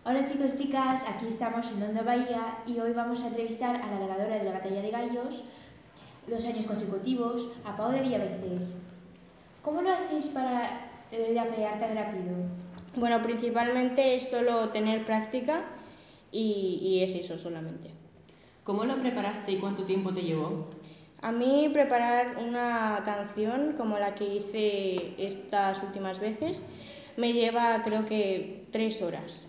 Hola chicos, chicas, aquí estamos en Onda Bahía y hoy vamos a entrevistar a la ganadora de la Batalla de Gallos, 2 años consecutivos, a Paula Villaveces. ¿Cómo lo hacéis para rapear tan rápido? Bueno, principalmente es solo tener práctica y es eso solamente. ¿Cómo lo preparaste y cuánto tiempo te llevó? A mí preparar una canción como la que hice estas últimas veces me lleva creo que 3 horas.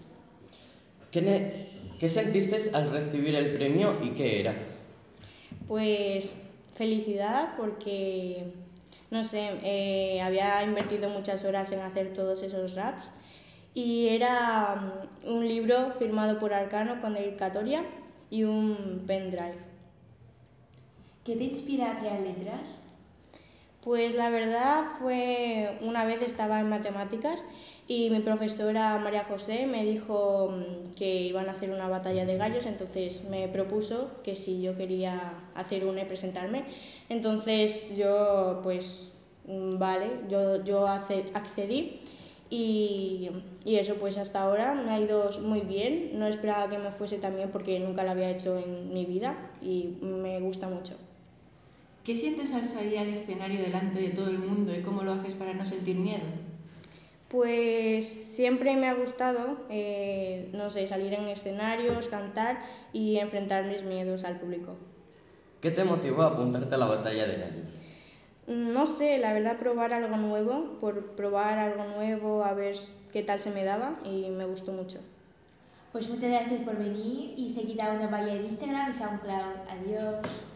¿Qué sentiste al recibir el premio y qué era? Pues felicidad porque, no sé, había invertido muchas horas en hacer todos esos raps y era un libro firmado por Arcano con dedicatoria y un pendrive. ¿Qué te inspira a crear letras? Pues la verdad fue una vez estaba en matemáticas y mi profesora María José me dijo que iban a hacer una batalla de gallos, entonces me propuso que si yo quería hacer una y presentarme. Entonces yo pues vale, yo accedí y eso pues hasta ahora me ha ido muy bien. No esperaba que me fuese tan bien porque nunca lo había hecho en mi vida y me gusta mucho. ¿Qué sientes al salir al escenario delante de todo el mundo y cómo lo haces para no sentir miedo? Pues siempre me ha gustado, no sé, salir en escenarios, cantar y enfrentar mis miedos al público. ¿Qué te motivó a apuntarte a la batalla de gallos? No sé, la verdad probar algo nuevo, por probar algo nuevo, a ver qué tal se me daba y me gustó mucho. Pues muchas gracias por venir y seguid a Onda Bahía en Instagram y SoundCloud. Adiós.